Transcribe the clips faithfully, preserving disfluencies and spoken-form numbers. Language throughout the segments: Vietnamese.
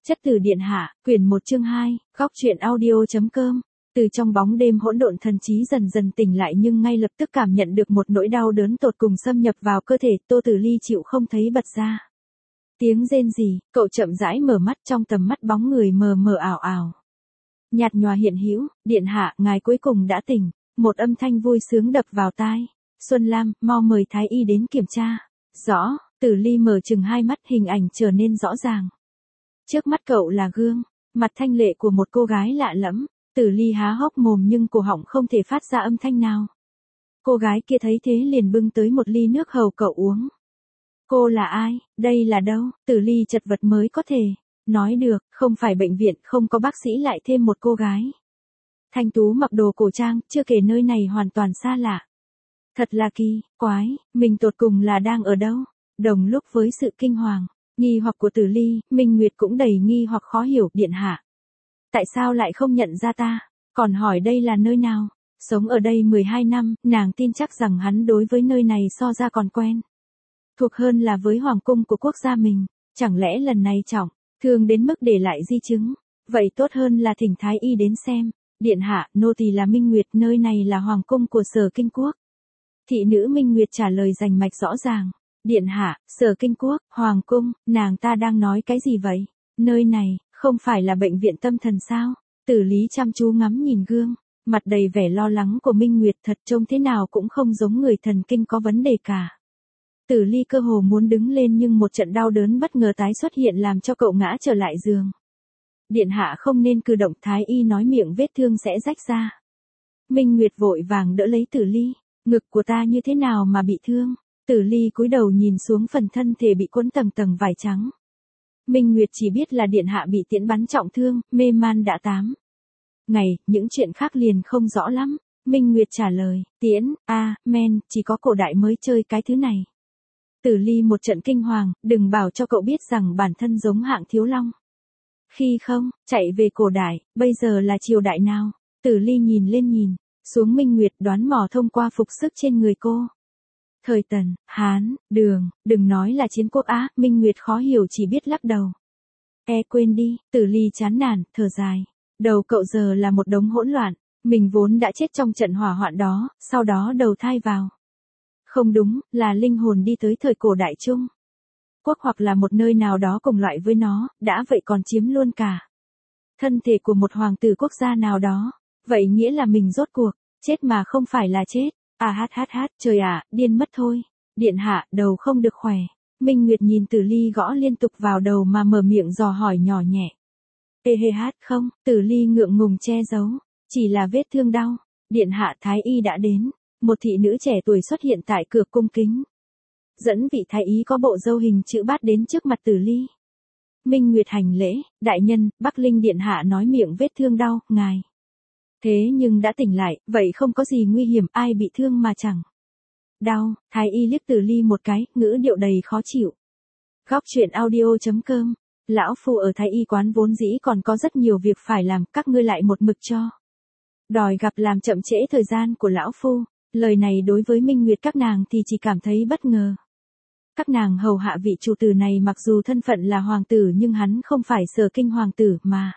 Chất tử điện hạ, quyển một chương hai, góc truyện audio.com. Từ trong bóng đêm hỗn độn thần trí dần dần tỉnh lại nhưng ngay lập tức cảm nhận được một nỗi đau đớn tột cùng xâm nhập vào cơ thể, Tô Tử Ly chịu không thấy bật ra. Tiếng rên rỉ, cậu chậm rãi mở mắt, trong tầm mắt bóng người mờ mờ ảo ảo. Nhạt nhòa hiện hữu, điện hạ, ngài cuối cùng đã tỉnh, một âm thanh vui sướng đập vào tai. Xuân Lam, mau mời thái y đến kiểm tra. Rõ, Tử Ly mở chừng hai mắt, hình ảnh trở nên rõ ràng. Trước mắt cậu là gương, mặt thanh lệ của một cô gái lạ lẫm. Tử Ly há hốc mồm nhưng cổ họng không thể phát ra âm thanh nào. Cô gái kia thấy thế liền bưng tới một ly nước hầu cậu uống. Cô là ai, đây là đâu? Tử Ly chật vật mới có thể nói được, không phải bệnh viện, không có bác sĩ, lại thêm một cô gái thanh tú mặc đồ cổ trang, chưa kể nơi này hoàn toàn xa lạ. Thật là kỳ quái, mình tột cùng là đang ở đâu? Đồng lúc với sự kinh hoàng, nghi hoặc của Tử Ly, Minh Nguyệt cũng đầy nghi hoặc khó hiểu. Điện hạ, tại sao lại không nhận ra ta? Còn hỏi đây là nơi nào? Sống ở đây mười hai năm, nàng tin chắc rằng hắn đối với nơi này so ra còn quen thuộc hơn là với hoàng cung của quốc gia mình. Chẳng lẽ lần này trọng thương đến mức để lại di chứng? Vậy tốt hơn là thỉnh thái y đến xem. Điện hạ, nô tỳ là Minh Nguyệt, nơi này là hoàng cung của Sở Kinh Quốc. Thị nữ Minh Nguyệt trả lời rành mạch rõ ràng. Điện hạ, Sở Kinh Quốc, hoàng cung, nàng ta đang nói cái gì vậy? Nơi này không phải là bệnh viện tâm thần sao? Tử Lý chăm chú ngắm nhìn gương, mặt đầy vẻ lo lắng của Minh Nguyệt, thật trông thế nào cũng không giống người thần kinh có vấn đề cả. Tử Ly cơ hồ muốn đứng lên nhưng một trận đau đớn bất ngờ tái xuất hiện làm cho cậu ngã trở lại giường. Điện hạ không nên cử động, thái y nói miệng vết thương sẽ rách ra. Minh Nguyệt vội vàng đỡ lấy Tử Ly. Ngực của ta như thế nào mà bị thương? Tử Ly cúi đầu nhìn xuống phần thân thể bị cuốn tầng tầng vải trắng. Minh Nguyệt chỉ biết là điện hạ bị tiễn bắn trọng thương, mê man đã tám ngày, những chuyện khác liền không rõ lắm. Minh Nguyệt trả lời, tiễn, a, à, men, chỉ có cổ đại mới chơi cái thứ này. Tử Ly một trận kinh hoàng, đừng bảo cho cậu biết rằng bản thân giống Hạng Thiếu Long. Khi không, chạy về cổ đại, bây giờ là triều đại nào? Tử Ly nhìn lên nhìn xuống Minh Nguyệt, đoán mò thông qua phục sức trên người cô. Thời Tần, Hán, Đường, đừng nói là chiến quốc á. Minh Nguyệt khó hiểu chỉ biết lắc đầu. E quên đi. Tử Ly chán nản, thở dài. Đầu cậu giờ là một đống hỗn loạn. Mình vốn đã chết trong trận hỏa hoạn đó, sau đó đầu thai vào. Không đúng, là linh hồn đi tới thời cổ đại Trung Quốc hoặc là một nơi nào đó cùng loại với nó, đã vậy còn chiếm luôn cả thân thể của một hoàng tử quốc gia nào đó. Vậy nghĩa là mình rốt cuộc chết mà không phải là chết. À hát hát hát, trời ạ, điên mất thôi. Điện hạ, đầu không được khỏe. Minh Nguyệt nhìn Tử Ly gõ liên tục vào đầu mà mở miệng dò hỏi nhỏ nhẹ. Ê hê hát, không, Tử Ly ngượng ngùng che giấu. Chỉ là vết thương đau. Điện hạ, thái y đã đến. Một thị nữ trẻ tuổi xuất hiện tại cửa cung kính dẫn vị thái y có bộ râu hình chữ bát đến trước mặt Tử Ly. Minh Nguyệt hành lễ, đại nhân, Bắc Linh điện hạ nói miệng vết thương đau, ngài thế nhưng đã tỉnh lại, vậy không có gì nguy hiểm, ai bị thương mà chẳng đau? Thái y liếc Tử Ly một cái, ngữ điệu đầy khó chịu. Góc truyện audio.com. Lão phu ở thái y quán vốn dĩ còn có rất nhiều việc phải làm, các ngươi lại một mực cho đòi gặp, làm chậm trễ thời gian của lão phu. Lời này đối với Minh Nguyệt các nàng thì chỉ cảm thấy bất ngờ. Các nàng hầu hạ vị chủ tử này mặc dù thân phận là hoàng tử nhưng hắn không phải Sở Kinh hoàng tử mà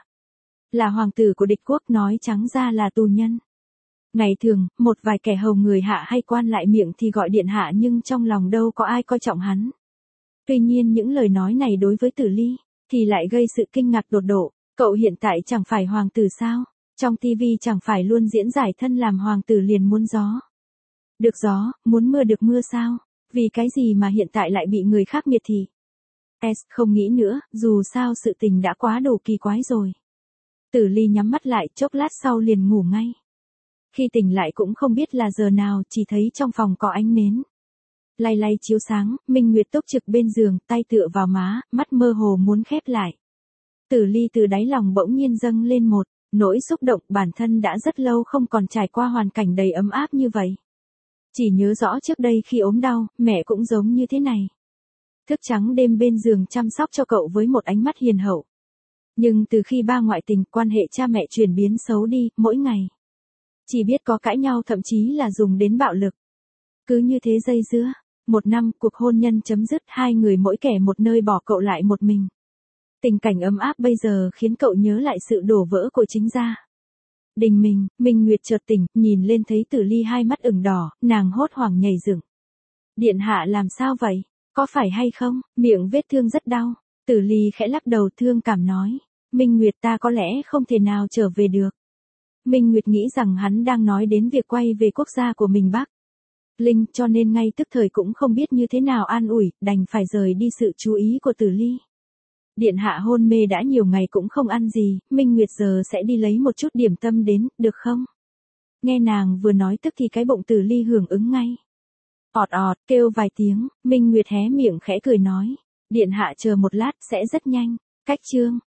là hoàng tử của địch quốc, nói trắng ra là tù nhân. Ngày thường, một vài kẻ hầu người hạ hay quan lại miệng thì gọi điện hạ nhưng trong lòng đâu có ai coi trọng hắn. Tuy nhiên những lời nói này đối với Tử Ly thì lại gây sự kinh ngạc đột độ. Cậu hiện tại chẳng phải hoàng tử sao? Trong tivi chẳng phải luôn diễn giải thân làm hoàng tử liền muốn gió được gió, muốn mưa được mưa sao? Vì cái gì mà hiện tại lại bị người khác miệt thị? S không nghĩ nữa, dù sao sự tình đã quá đủ kỳ quái rồi. Tử Ly nhắm mắt lại, chốc lát sau liền ngủ ngay. Khi tỉnh lại cũng không biết là giờ nào, chỉ thấy trong phòng có ánh nến lay lay chiếu sáng. Minh Nguyệt túc trực bên giường, tay tựa vào má, mắt mơ hồ muốn khép lại. Tử Ly từ đáy lòng bỗng nhiên dâng lên một nỗi xúc động, bản thân đã rất lâu không còn trải qua hoàn cảnh đầy ấm áp như vậy. Chỉ nhớ rõ trước đây khi ốm đau, mẹ cũng giống như thế này. Thức trắng đêm bên giường chăm sóc cho cậu với một ánh mắt hiền hậu. Nhưng từ khi ba ngoại tình, quan hệ cha mẹ chuyển biến xấu đi, mỗi ngày chỉ biết có cãi nhau, thậm chí là dùng đến bạo lực. Cứ như thế dây dưa, một năm, cuộc hôn nhân chấm dứt, hai người mỗi kẻ một nơi bỏ cậu lại một mình. Tình cảnh ấm áp bây giờ khiến cậu nhớ lại sự đổ vỡ của chính gia đình mình. Minh Nguyệt chợt tỉnh, nhìn lên thấy Tử Ly hai mắt ửng đỏ, nàng hốt hoảng nhảy dựng. Điện hạ làm sao vậy? Có phải hay không? Miệng vết thương rất đau. Tử Ly khẽ lắc đầu thương cảm nói. Minh Nguyệt, ta có lẽ không thể nào trở về được. Minh Nguyệt nghĩ rằng hắn đang nói đến việc quay về quốc gia của mình Bắc Linh, cho nên ngay tức thời cũng không biết như thế nào an ủi, đành phải rời đi sự chú ý của Tử Ly. Điện hạ hôn mê đã nhiều ngày cũng không ăn gì, Minh Nguyệt giờ sẽ đi lấy một chút điểm tâm đến, được không? Nghe nàng vừa nói tức thì cái bụng Tử Ly hưởng ứng ngay. Ọt ọt, kêu vài tiếng, Minh Nguyệt hé miệng khẽ cười nói. Điện hạ chờ một lát, sẽ rất nhanh. Cách chương.